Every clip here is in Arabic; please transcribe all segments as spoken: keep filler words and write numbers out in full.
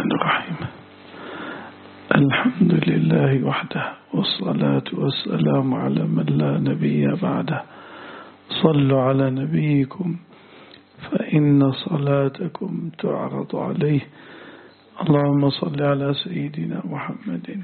الرحمن الرحيم. الحمد لله وحده، والصلاة والسلام على من لا نبي بعده. صلوا على نبيكم فإن صلاتكم تعرض عليه. اللهم صل على سيدنا محمد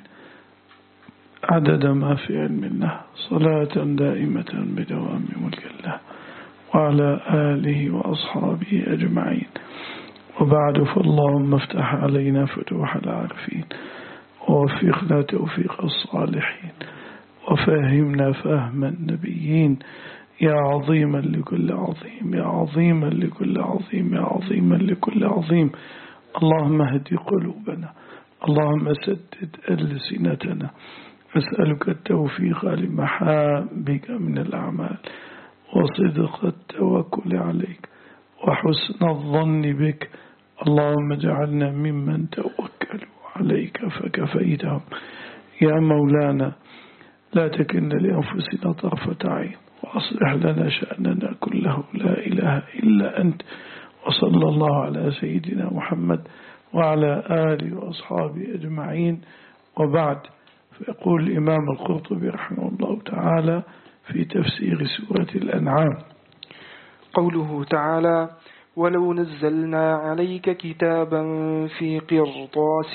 عدد ما في علم الله، صلاة دائمة بدوام ملك الله، وعلى آله وأصحابه أجمعين. وبعد، فاللهم افتح علينا فتوح العارفين، ووفقنا توفيق الصالحين، وفهمنا فهم النبيين، يا عظيما لكل عظيم، يا عظيما لكل عظيم، يا عظيما لكل عظيم. اللهم اهد قلوبنا، اللهم سدد ألسنتنا. أسألك التوفيق لمحابك من الأعمال، وصدق التوكل عليك، وحسن الظن بك. اللهم اجعلنا ممن توكلوا عليك فكفيتهم. يا مولانا، لا تكلنا لأنفسنا طرفة عين، وأصلح لنا شأننا كله، لا إله إلا أنت. وصلى الله على سيدنا محمد وعلى آله وأصحابه أجمعين. وبعد، فيقول الإمام القرطبي رحمه الله تعالى في تفسير سورة الأنعام: قوله تعالى: ولو نزلنا عليك كتابا في قرطاس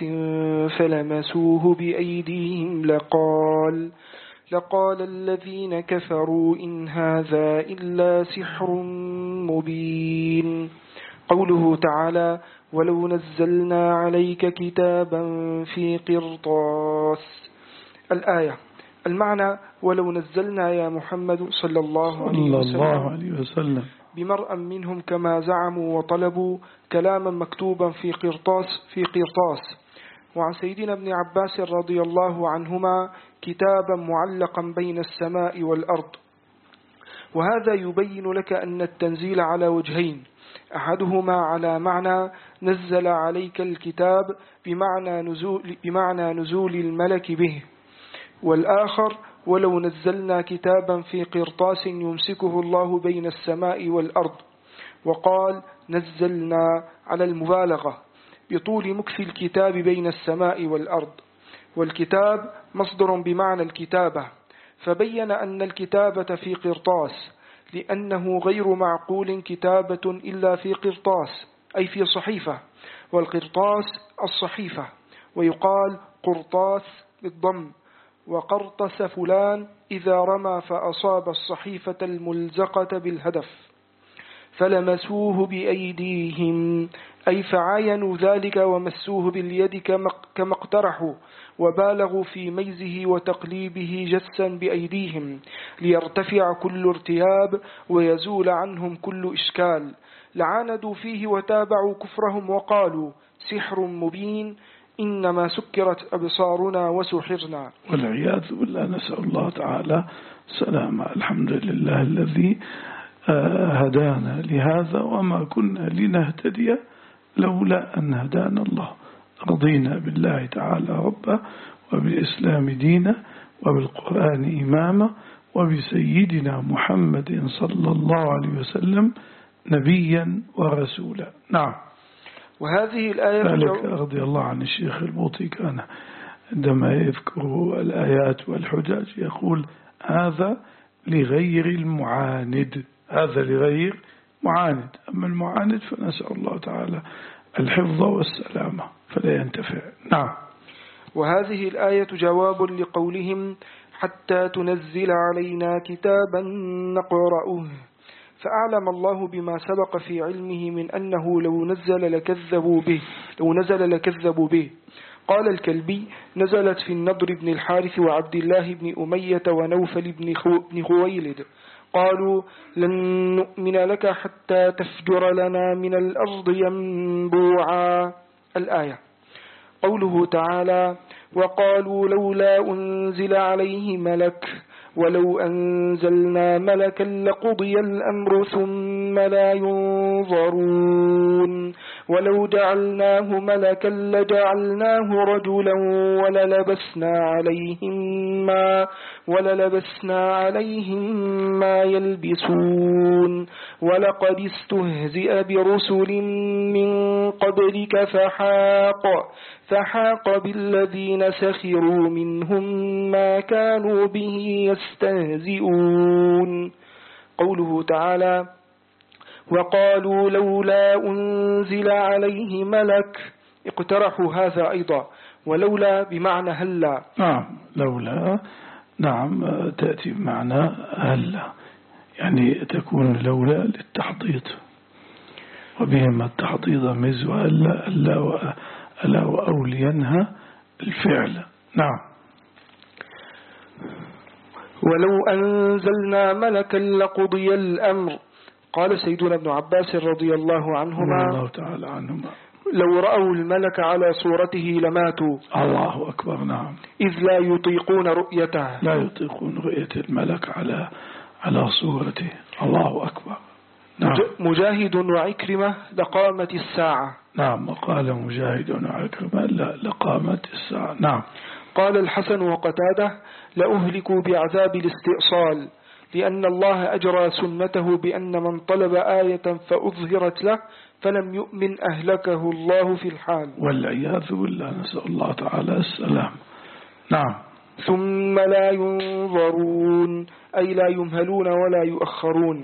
فلمسوه بأيديهم لقال لقال الذين كفروا إن هذا إلا سحر مبين. قوله تعالى: ولو نزلنا عليك كتابا في قرطاس. الآية. المعنى: ولو نزلنا يا محمد صلى الله عليه وسلم, الله عليه وسلم بمرأ منهم كما زعموا وطلبوا كلاما مكتوبا في قرطاس في قرطاس. وعن سيدنا ابن عباس رضي الله عنهما كتابا معلقا بين السماء والأرض. وهذا يبين لك أن التنزيل على وجهين: أحدهما على معنى نزل عليك الكتاب بمعنى نزول, بمعنى نزول الملك به، والآخر ولو نزلنا كتابا في قرطاس يمسكه الله بين السماء والأرض. وقال نزلنا على المبالغة بطول مكث الكتاب بين السماء والأرض. والكتاب مصدر بمعنى الكتابة، فبين أن الكتابة في قرطاس لأنه غير معقول كتابة إلا في قرطاس، أي في صحيفة، والقرطاس الصحيفة. ويقال قرطاس بالضم. وقرطس فلان إذا رمى فأصاب الصحيفة الملزقة بالهدف. فلمسوه بأيديهم، أي فعاينوا ذلك ومسوه باليد كما اقترحوا، وبالغوا في ميزه وتقليبه جسا بأيديهم ليرتفع كل ارتياب ويزول عنهم كل إشكال. لعاندوا فيه وتابعوا كفرهم وقالوا سحر مبين، إنما سكرت أبصارنا وسحرنا. والعياذ بالله، نسأل الله تعالى سلامة. الحمد لله الذي هدانا لهذا، وما كنا لنهتدي لولا أن هدانا الله. رضينا بالله تعالى ربا، وبالإسلام دينا، وبالقرآن إماما، وبسيدنا محمد صلى الله عليه وسلم نبيا ورسولا. نعم. وهذه الآية ذلك رضي الله عن الشيخ البوطي كان عندما يذكر الآيات والحجاج يقول هذا لغير المعاند، هذا لغير معاند. أما المعاند فنسأل الله تعالى الحفظ والسلامة فلا ينتفع. نعم. وهذه الآية جواب لقولهم حتى تنزل علينا كتابا نقرأه. فأعلم الله بما سبق في علمه من أنه لو نزل لكذبوا به لو نزل لكذبوا به. قال الكلبي: نزلت في النضر بن الحارث وعبد الله بن أمية ونوفل بن خويلد. قالوا لن نؤمن لك حتى تفجر لنا من الأرض ينبوعا. الآية. قوله تعالى: وقالوا لولا أنزل عليه ملك ولو أنزلنا ملكا لقضي الأمر ثم لا ينظرون. ولو جعلناه ملكا لجعلناه رجلا وللبسنا عليهم ما وللبسنا عليهم ما يلبسون ولقد استهزئ برسل من قبلك فحاق فحاق بالذين سخروا منهم ما كانوا به يستهزئون. قوله تعالى: وقالوا لولا أنزل عليه ملك، اقترحوا هذا أيضا، ولولا بمعنى هلا. نعم، لولا نعم تأتي بمعنى هلا، يعني تكون لولا للتحضيض، وبهما التحضيض مز وألا ألا ألا وأولينها الفعل. نعم. ولو أنزلنا ملكا لقضي الأمر. قال سيدنا ابن عباس رضي الله عنهما الله تعالى عنهما: لو رأوا الملك على صورته لماتوا. الله أكبر. نعم. إذ لا يطيقون رؤيته، لا يطيقون رؤية الملك على على صورته. الله أكبر. نعم. مجاهد وعكرمة لقامت الساعة. نعم. وقال مجاهد وعكرمة لقامت الساعة. نعم. قال الحسن وقتاده: لأهلكوا بعذاب الاستئصال، لأن الله أجرى سنته بأن من طلب آية فأظهرت له فلم يؤمن أهلكه الله في الحال، والعياذ بالله، نسأل الله تعالى السلام. نعم. ثم لا ينظرون، أي لا يمهلون ولا يؤخرون.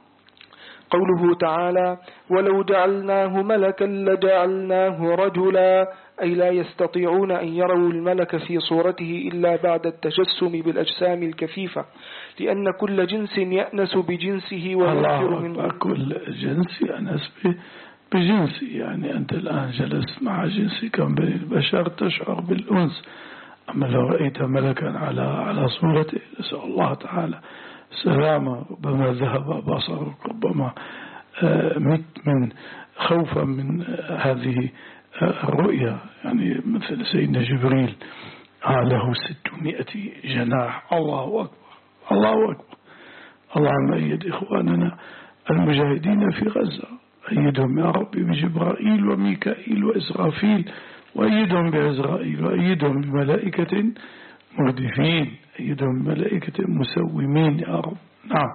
قوله تعالى: ولو جعلناه ملكا لجعلناه رجلا، أي لا يستطيعون أن يروا الملك في صورته إلا بعد التجسم بالأجسام الكثيفة، لأن كل جنس يأنس بجنسه ويغفر من كل جنس يأنس بجنسه. يعني أنت الآن جلست مع جنسك من البشر تشعر بالأنس، أما لو رأيت ملكا على على صورته نسأل الله تعالى سلامة، ربما ذهب بصرك، ربما مت من خوفا من هذه الرؤيا. يعني مثل سيدنا جبريل له ستمائة جناح. الله أكبر، الله أكبر. اللهم أيد إخواننا المجاهدين في غزة، أيدهم يا ربي بجبرائيل وميكائيل وإسرافيل، وأيدهم بعزرائيل، وأيدهم بملائكة مردفين، أيدهم بملائكة مسومين يا رب. نعم.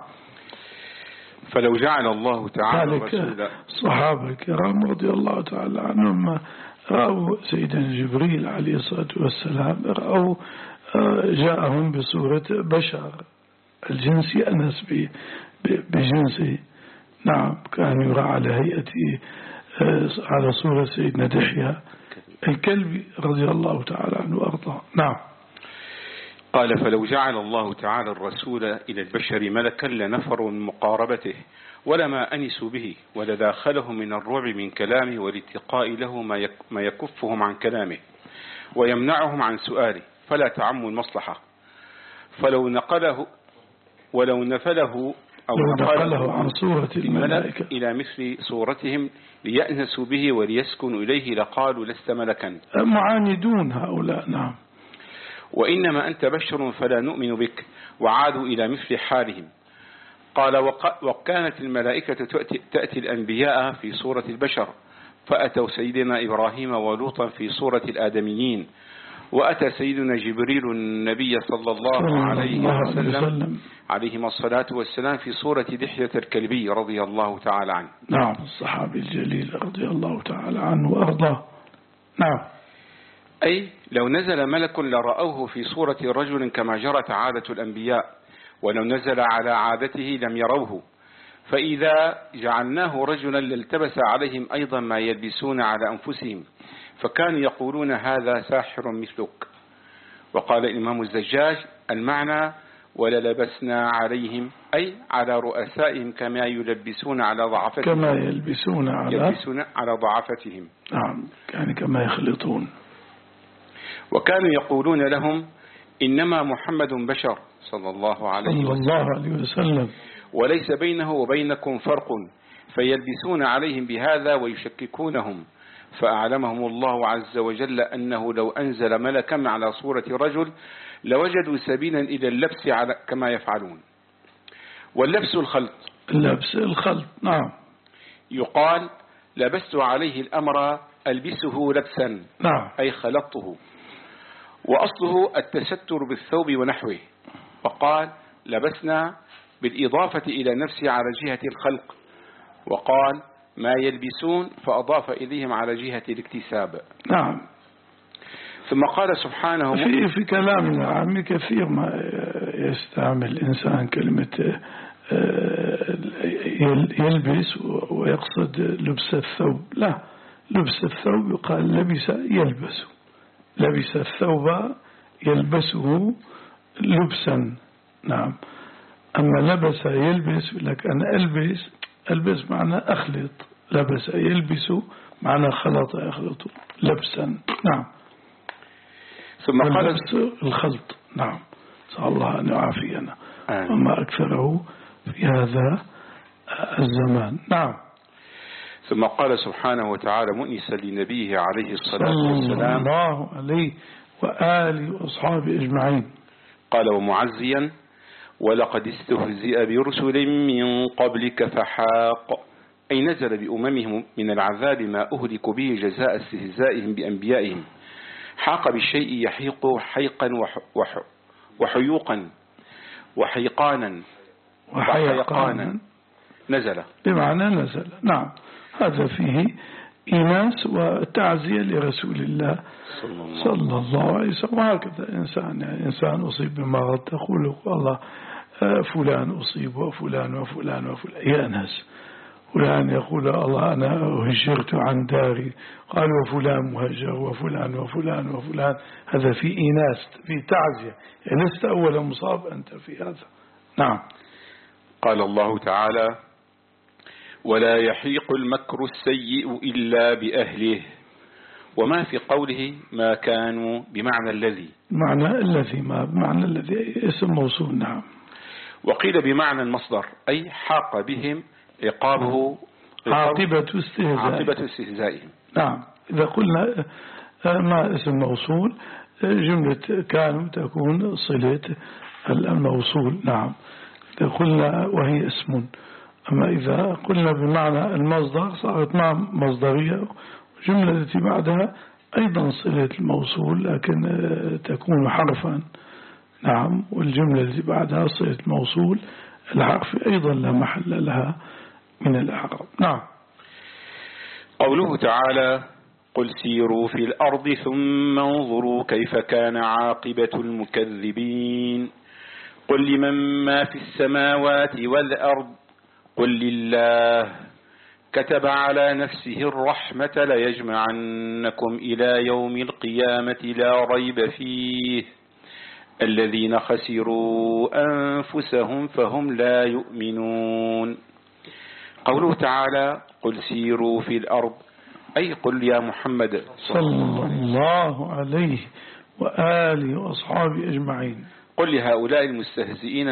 فلو جعل الله تعالى ذلك الصحابة الكرام رضي الله تعالى عنهم رأوا سيدنا جبريل عليه الصلاة والسلام، رأوا جاءهم بصورة بشر، الجنس يأنس بجنسه. نعم. كان يرى على هيئته على صورة سيدنا دحية الكلب رضي الله تعالى عنه وأرضاه. نعم. قال: فلو جعل الله تعالى الرسول إلى البشر ملكا لنفروا من مقاربته ولما أنسوا به، ولداخلهم من الرعب من كلامه والاتقاء له ما يكفهم عن كلامه ويمنعهم عن سؤاله، فلا تعم المصلحة. فلو نقله ولو نفله أو نقله عن صورة الملائكة إلى مثل صورتهم ليأنسوا به وليسكنوا إليه لقالوا لست ملكا. معاندون هؤلاء. نعم. وإنما أنت بشر فلا نؤمن بك، وعادوا إلى مثل حالهم. قال: وكانت الملائكة تأتي الأنبياء في صورة البشر، فأتوا سيدنا إبراهيم ولوطا في صورة الآدميين، وأتى سيدنا جبريل النبي صلى الله عليه وسلم عليهما الصلاة والسلام في صورة دحية الكلبي رضي الله تعالى عنه. نعم. الصحابي الجليل رضي الله تعالى عنه وأرضاه. نعم. أي لو نزل ملك لرأوه في صورة رجل كما جرت عادة الأنبياء، ولو نزل على عادته لم يروه، فإذا جعلناه رجلا لالتبس عليهم أيضا ما يلبسون على أنفسهم، فكانوا يقولون هذا ساحر مثلك. وقال الإمام الزجاج: المعنى وللبسنا عليهم أي على رؤسائهم كما يلبسون على ضعفتهم، كما يلبسون على يلبسون على ضعفتهم. نعم. يعني كما يخلطون. وكانوا يقولون لهم: إنما محمد بشر صلى الله عليه صلى الله عليه وسلم، وليس بينه وبينكم فرق، فيلبسون عليهم بهذا ويشككونهم. فأعلمهم الله عز وجل أنه لو أنزل ملكا على صورة رجل لوجدوا سبيلا إلى اللبس على كما يفعلون. واللبس الخلط. اللبس الخلط. نعم. يقال: لبست عليه الأمر ألبسه لبسا، نعم. أي خلطته، وأصله التستر بالثوب ونحوه، وقال لبسنا بالإضافة إلى نفسه على جهة الخلق، وقال ما يلبسون فأضاف إليهم على جهة الاكتساب. نعم. ثم قال سبحانه في, في كلامنا العامي كثير ما يستعمل الإنسان كلمة يلبس ويقصد لبس الثوب. لا، لبس الثوب يقال لبس يلبس، لبس الثوب يلبسه لبسا. نعم. أما لبس يلبس لك أنا ألبس، ألبس معنى أخلط، لبس يلبس معنى خلط يخلط لبسا. نعم. ثم قال الخلط. نعم. صلى الله أن يعافينا وما أكثره في هذا الزمان. نعم. ثم قال سبحانه وتعالى مؤنسا لنبيه عليه الصلاة والسلام صلى الله عليه وآله وأصحابه أجمعين، قال ومعزيا ولقد استهزئ برسل من قبلك فحاق، أي نزل بأممهم من العذاب ما أهلك به جزاء استهزائهم بأنبيائهم، حاق بالشيء يحيق حيقا وح وح وحيوقا وحيقانا وحيقانا، نزل بمعنى نزل. نعم. هذا فيه إيناس وتعزية لرسول الله صلى الله عليه وسلم. وهكذا إنسان، يعني إنسان أصيب بمرض تقول الله فلان أصيب وفلان وفلان وفلان، يا ناس فلان يقول الله أنا هجرت عن داري، قال وفلان مهجر وفلان وفلان وفلان. هذا في إيناس، في تعزية، يعني لست أول مصاب أنت في هذا. نعم. قال الله تعالى ولا يحيق المكر السيء إلا بأهله، وما في قوله ما كانوا بمعنى الذي، معنى الذي، ما بمعنى الذي اسم موصول. نعم. وقيل بمعنى المصدر، أي حاق بهم عقابه عاقبة استهزائهم، عاقبة استهزائهم. نعم. إذا قلنا ما اسم موصول جملة كانوا تكون صلة الموصول. نعم. إذا قلنا وهي اسم. أما إذا قلنا بمعنى المصدر صارت مع مصدرية، الجملة التي بعدها أيضا صلة الموصول لكن تكون حرفا. نعم. والجملة التي بعدها صلة الموصول الحرف أيضا لا محل لها من الإعراب. نعم. قوله تعالى قل سيروا في الأرض ثم انظروا كيف كان عاقبة المكذبين، قل لمن ما في السماوات والأرض قل لله كتب على نفسه الرحمة ليجمعنكم إلى يوم القيامة لا ريب فيه الذين خسروا أنفسهم فهم لا يؤمنون. قوله تعالى قل سيروا في الأرض، أي قل يا محمد صلى الله عليه وآله وأصحابه أجمعين، قل لهؤلاء المستهزئين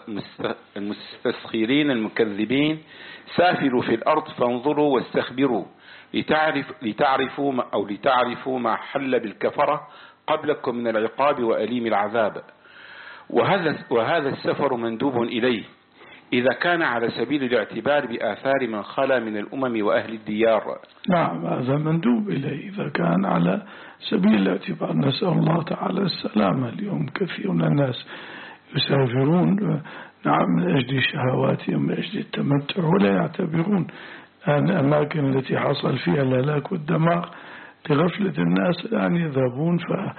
المستسخرين المكذبين سافروا في الأرض فانظروا واستخبروا لتعرف لتعرفوا أو لتعرفوا ما حل بالكفرة قبلكم من العقاب وأليم العذاب. وهذا وهذا السفر مندوب إليه إذا كان على سبيل الاعتبار بآثار من خلا من الأمم وأهل الديار. نعم، هذا مندوب إليه إذا كان على سبيل الاعتبار. نسأل الله تعالى السلامة. اليوم كثير من الناس يسافرون نعم من أجل شهواتهم من أجل التمتع ولا يعتبرون أن الأماكن التي حصل فيها الهلاك والدمار لغفلة الناس الآن يذهبون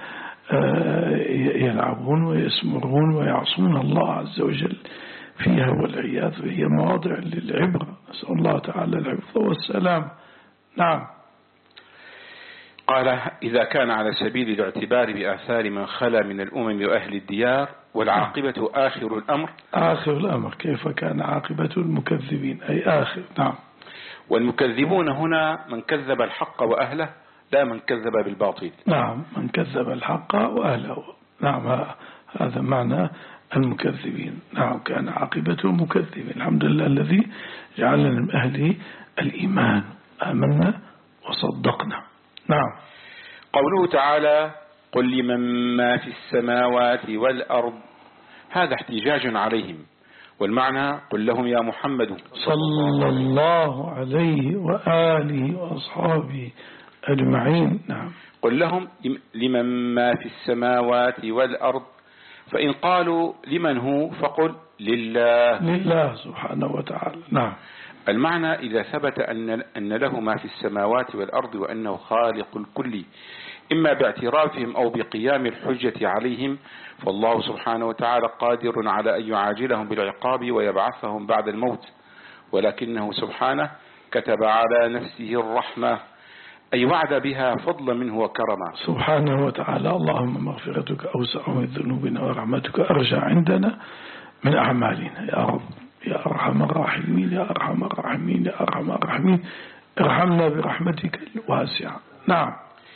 فيلعبون ويسمرون ويعصون الله عز وجل فيها والعياذ. هي مواضع للعبرة، نسأل الله تعالى الحفظ والسلام. نعم. قال إذا كان على سبيل الاعتبار بآثار من خلا من الأمم وأهل الديار والعاقبة آخر الأمر. آخر الأمر كيف كان عاقبة المكذبين أي آخر. نعم. والمكذبون هنا من كذب الحق وأهله لا من كذب بالباطل. نعم، من كذب الحق وأهله. نعم، هذا معنى المكذبين. نعم، كان عاقبة المكذبين. الحمد لله الذي جعلنا من أهله الإيمان، آمنا وصدقنا. نعم. قوله تعالى قل لمن ما في السماوات والأرض، هذا احتجاج عليهم والمعنى قل لهم يا محمد صلى الله عليه وآله وأصحابه أجمعين. نعم. قل لهم لمن ما في السماوات والأرض، فإن قالوا لمن هو فقل لله لله سبحانه وتعالى. نعم. المعنى إذا ثبت أن أن له ما في السماوات والأرض وأنه خالق الكل، إما باعترافهم أو بقيام الحجة عليهم، فالله سبحانه وتعالى قادر على أن يعاجلهم بالعقاب ويبعثهم بعد الموت، ولكنه سبحانه كتب على نفسه الرحمة، أي وعد بها فضلا منه وكرما سبحانه وتعالى. اللهم مغفرتك أوسع من ذنوبنا ورحمتك أرجى عندنا من أعمالنا يا رب يا أرحم الراحمين يا أرحم الراحمين يا أرحم الراحمين، ارحمنا برحمتك الواسعة. نعم.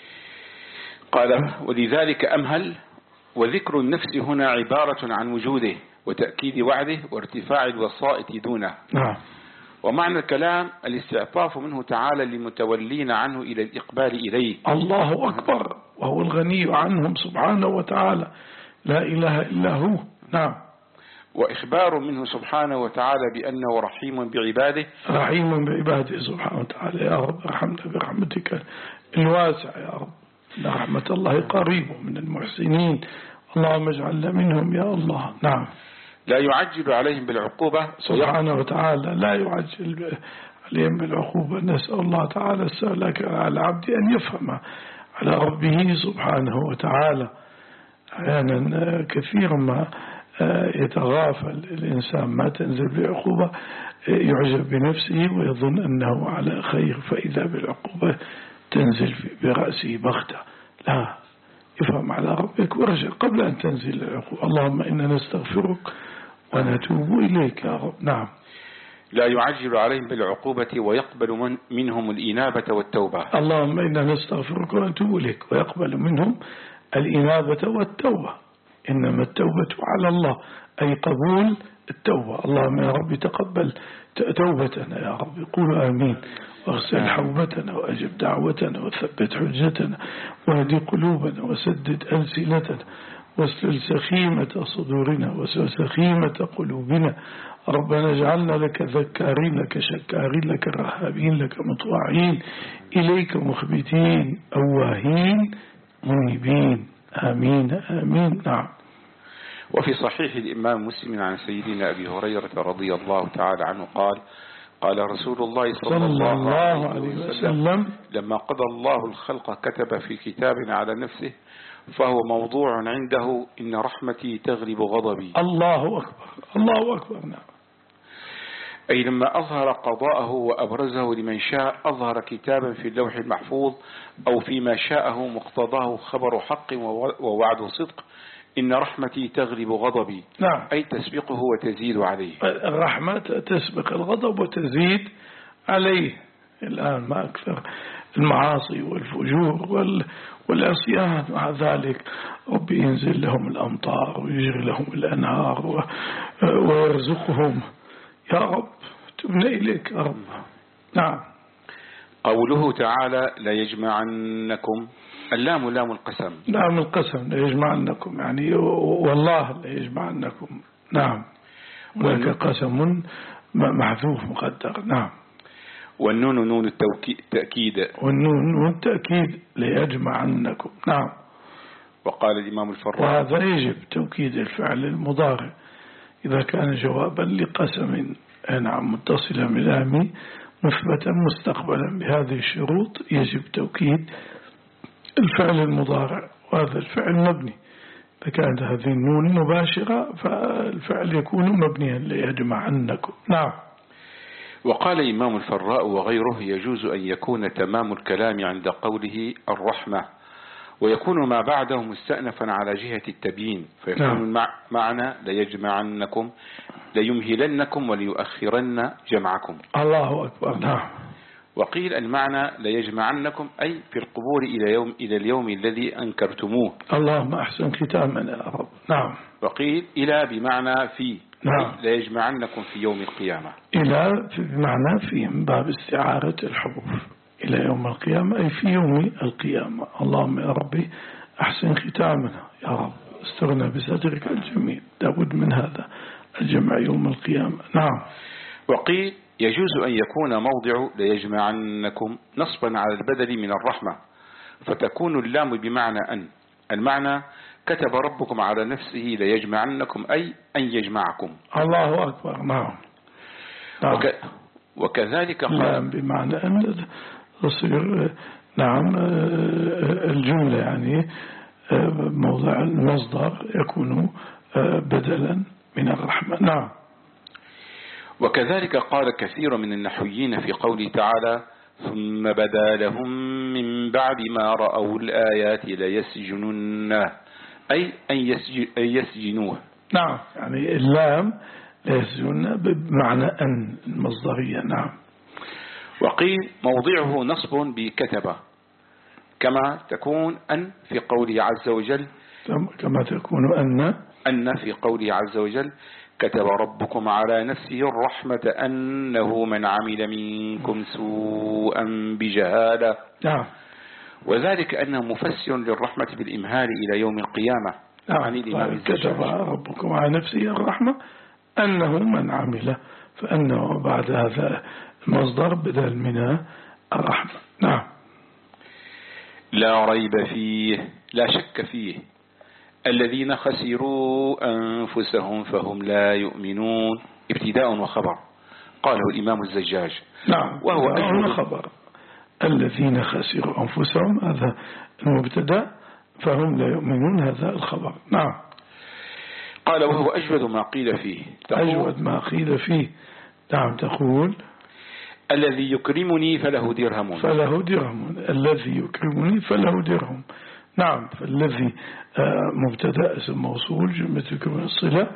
قال ولذلك أمهل، وذكر النفس هنا عبارة عن وجوده وتأكيد وعده وارتفاع الوسائط دونه. نعم. ومعنى الكلام الاستعطاف منه تعالى للمتولين عنه إلى الإقبال إليه. الله أكبر، وهو الغني عنهم سبحانه وتعالى، لا إله إلا هو. نعم. وإخبار منه سبحانه وتعالى بأنه رحيم بعباده رحيم بعباده سبحانه وتعالى. يا رب ارحمنا برحمتك الواسعة يا رب، رحمة الله قريب من المحسنين، اللهم اجعلنا منهم يا الله. نعم. لا يعجل عليهم بالعقوبة سبحانه وتعالى، لا يعجل عليهم بالعقوبة. نسأل الله تعالى السلامة على العبد أن يفهم على ربه سبحانه وتعالى. أحيانا كثيرا ما يتغافل الإنسان ما تنزل بعقوبة، يعجب بنفسه ويظن أنه على خير، فإذا بالعقوبة تنزل برأسه بغتة. لا، يفهم على ربك وارجع قبل أن تنزل العقوبة. اللهم إنا نستغفرك ونتوب إليك يا رب. نعم. لا يعجل عليهم بالعقوبة ويقبل من منهم الإنابة والتوبة. اللهم إنا نستغفرك ونتوب إليك ويقبل منهم الإنابة والتوبة. إنما التوبة على الله، أي قبول التوبة. اللهم يا رب تقبل توبتنا يا رب، قولوا آمين. واغسل حوبتنا وأجب دعوتنا وثبت حجتنا واهدي قلوبنا وسدد ألسنتنا واسلل سخيمة صدورنا واسلل سخيمة قلوبنا. ربنا اجعلنا لك ذكارين لك شكارين لك رهابين لك مطواعين إليك مخبتين أواهين منيبين. آمين آمين. نعم. وفي صحيح الإمام مسلم عن سيدنا أبي هريرة رضي الله تعالى عنه قال قال رسول الله صلى, صلى الله, الله عليه وسلم, وسلم لما قضى الله الخلق كتب في كتاب على نفسه فهو موضوع عنده إن رحمتي تغلب غضبي. الله أكبر الله أكبر. نعم. أي لما أظهر قضاءه وأبرزه لمن شاء أظهر كتابا في اللوح المحفوظ أو فيما شاءه مقتضاه خبر حق ووعد صدق إن رحمتي تغلب غضبي. نعم. أي تسبقه وتزيد عليه. الرحمة تسبق الغضب وتزيد عليه. الآن ما أكثر المعاصي والفجور والعصيان، مع ذلك ربي ينزل لهم الأمطار ويجري لهم الأنهار ويرزقهم. يا رب تبنا إليك يا رب. نعم. قوله تعالى لا يجمعنكم، اللام لام القسم. لام القسم لا يجمعنكم، يعني والله لا يجمعنكم. نعم. ولك قسم محذوف مقدر. نعم. والنون نون التأكيد. والنون نون التأكيد لا يجمعنكم. نعم. وقال الإمام الفراء وهذا يجب توكيد الفعل المضارع إذا كان جوابا لقسم نعم متصلا بلام مثبتا مستقبلا بهذه الشروط، يجب توكيد الفعل المضارع، وهذا الفعل مبني. إذا كانت هذه النون مباشرة فالفعل يكون مبنيا ليجمعنكم. نعم. وقال إمام الفراء وغيره يجوز أن يكون تمام الكلام عند قوله الرحمة ويكون ما بعده مستأنفا على جهة التبيين، فيكون نعم. معنى ليجمعنكم ليمهلنكم وليؤخرن جمعكم. الله أكبر. نعم. وقيل المعنى ليجمعنكم أي في القبور إلى يوم إلى اليوم الذي أنكرتموه. اللهم أحسن ختامنا يا رب. نعم. وقيل إلى بمعنى في. نعم. ليجمعنكم في يوم القيامة. إلى بمعنى في من باب استعارة الحروف إلى يوم القيامة أي في يوم القيامة. اللهم يا ربي أحسن ختامنا يا رب، استرنا بسترك الجميل. لابد من هذا. الجمع يوم القيامة. نعم. وقيل يجوز أن يكون موضع ليجمعنكم نصبا على البدل من الرحمة، فتكون اللام بمعنى أن. المعنى كتب ربكم على نفسه ليجمعنكم، أي أن يجمعكم. الله أكبر. نعم. نعم. وك وكذلك قال اللام بمعنى أن تصير نعم الجملة يعني موضع المصدر يكون بدلا من الرحمة. نعم. وكذلك قال كثير من النحويين في قوله تعالى ثم بدا لهم من بعد ما رأوا الآيات ليسجننه، أي أن يسجنوه. نعم، يعني اللام ليسجنن بمعنى أن المصدرية. نعم. وقيل موضعه نصب بكتبة، كما تكون أن في قوله عز وجل كما تكون أن أن في قوله عز وجل كتب ربكم على نفسه الرحمة أنه من عمل منكم سوءا بجهالة. نعم. وذلك أنه مفسر للرحمة بالإمهال إلى يوم القيامة. نعم. عن الإمام كتب ربكم على نفسه الرحمة أنه من عمل، فأنه بعد هذا المصدر بدل من الرحمة. نعم. لا ريب فيه، لا شك فيه، الذين خسروا أنفسهم فهم لا يؤمنون، ابتداء وخبر، قاله الإمام الزجاج. نعم. وهو أجمل خبر الذين خسروا أنفسهم، هذا المبتدا، فهم لا يؤمنون، هذا الخبر. نعم. قال وهو أجود ما قيل فيه، أجود ما قيل فيه. نعم. تقول الذي يكرمني فله درهم، فله درهم، الذي يكرمني فله درهم. نعم. فالذي مبتدا اسم موصول جملة تكون الصلة،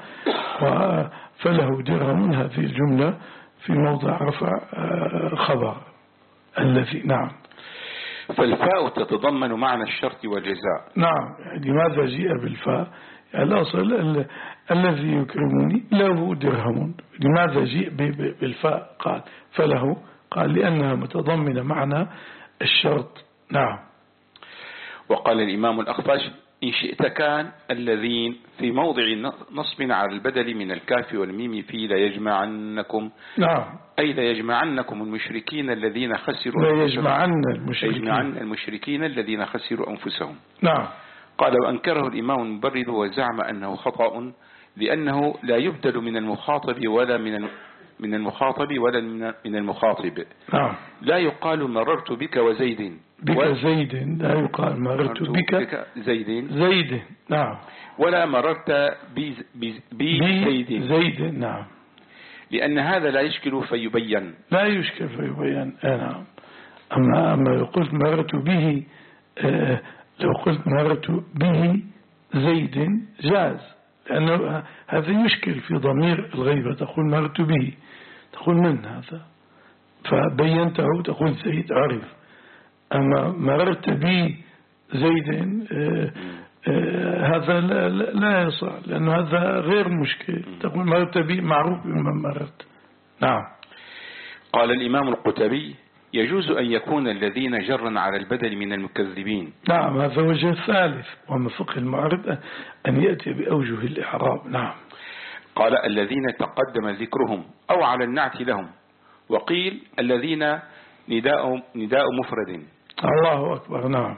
فله درهم هذه الجملة في موضع رفع خبر الذي. نعم. فالفاء تتضمن معنى الشرط والجزاء. نعم. لماذا جاء بالفاء؟ يعني الأصل الذي يكرمني له درهم، لماذا جاء بالفاء؟ قال فله، قال لأنها متضمنة معنى الشرط. نعم. وقال الإمام الأخفش إن شئت كان الذين في موضع نصب على البدل من الكاف والميم في ليجمعنكم. نعم. أي ليجمعنكم المشركين الذين خسروا ليجمعن المشركين. ليجمعن المشركين الذين خسروا أنفسهم. نعم. قال وأنكره الإمام المبرد وزعم أنه خطأ، لأنه لا يبدل من المخاطب ولا من من المخاطب ولا من المخاطب. نعم. لا يقال مررت بك وزيد، بك و... زيد، لا يقال مررت بك, بك زيد زيد. نعم. ولا مررت بي, بي, بي زيد زيد. نعم. لأن هذا لا يشكل فيبين، لا يشكل فيبين. نعم. أما أما لو قلت مررت به، آه لو قلت مررت به زيد جاز، لأنه هذا يشكل في ضمير الغيبة، تقول مررت به، تقول من هذا، فبينته تقول زيد عرف. أما مررت بي زيد آه آه هذا لا, لا يصح، لأنه هذا غير مشكل، تقول مررت بي معروف بمن مررت. نعم. قال الإمام القتبي يجوز أن يكون الذين جرا على البدل من المكذبين. نعم. هذا وجه الثالث، ومن فقه المعرب أن يأتي بأوجه الإعراب. نعم. قال الذين تقدم ذكرهم أو على النعت لهم، وقيل الذين نداء, نداء مفرد. الله أكبر. نعم.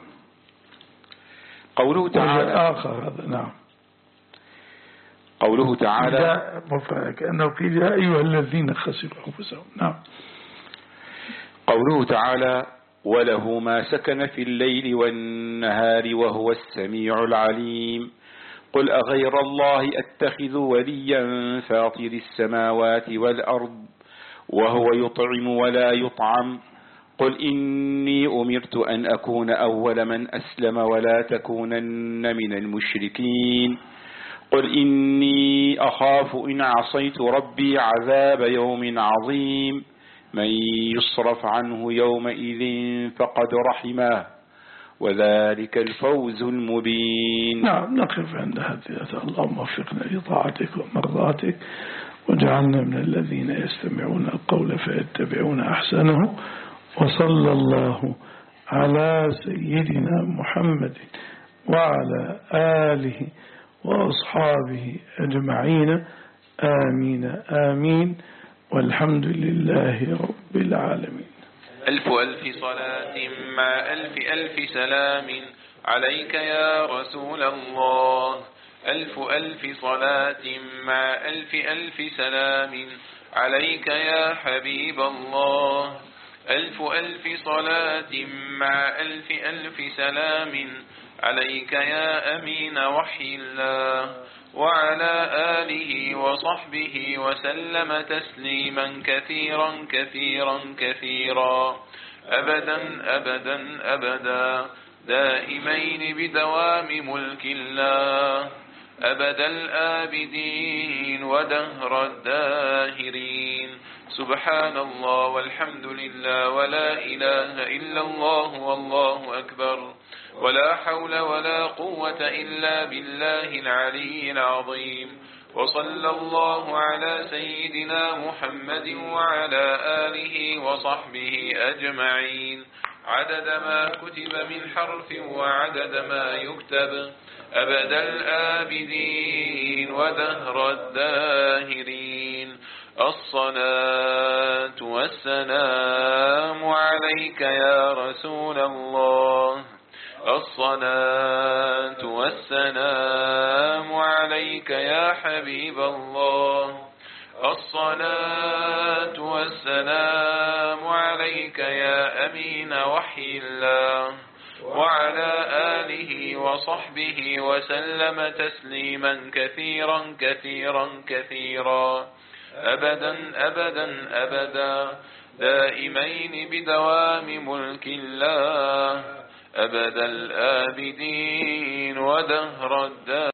قوله تعالى آخر هذا. نعم. قوله تعالى مفرد كأنه قيل يا أيها الذين خسروا أنفسهم. نعم. قوله تعالى وله ما سكن في الليل والنهار وهو السميع العليم. قل أغير الله أتخذ وليا فاطر السماوات والأرض وهو يطعم ولا يطعم. قل إني أمرت أن أكون أول من أسلم ولا تكونن من المشركين. قل إني أخاف إن عصيت ربي عذاب يوم عظيم. من يصرف عنه يومئذ فقد رحمه وذلك الفوز المبين. نعم. نقف عند هذه. اللهم وفقنا لطاعتك ومرضاتك، وجعلنا من الذين يستمعون القول فيتبعون أحسنه. وصلى الله على سيدنا محمد وعلى آله وأصحابه أجمعين. آمين آمين، والحمد لله رب العالمين. ألف ألف صلاة مع ألف ألف سلام عليك يا رسول الله. ألف ألف صلاة مع ألف ألف سلام عليك يا حبيب الله. ألف ألف صلاة مع ألف ألف سلام عليك يا أمين وحي الله، وعلى آله وصحبه وسلم تسليما كثيرا كثيرا كثيرا أبدا أبدا أبدا دائمين بدوام ملك الله أبد الآبدين ودهر الداهرين. سبحان الله والحمد لله ولا إله إلا الله والله أكبر، ولا حول ولا قوة إلا بالله العلي العظيم. وصلى الله على سيدنا محمد وعلى آله وصحبه أجمعين عدد ما كتب من حرف وعدد ما يكتب أبد الآبدين ودهر الداهرين. الصلاة والسلام عليك يا رسول الله. الصلاة والسلام عليك يا حبيب الله. الصلاة والسلام عليك يا أمين وحي الله، وعلى آله وصحبه وسلم تسليما كثيرا كثيرا كثيرا أبدا أبدا أبدا دائمين بدوام ملك الله أبد الآبدين ودهر الدار.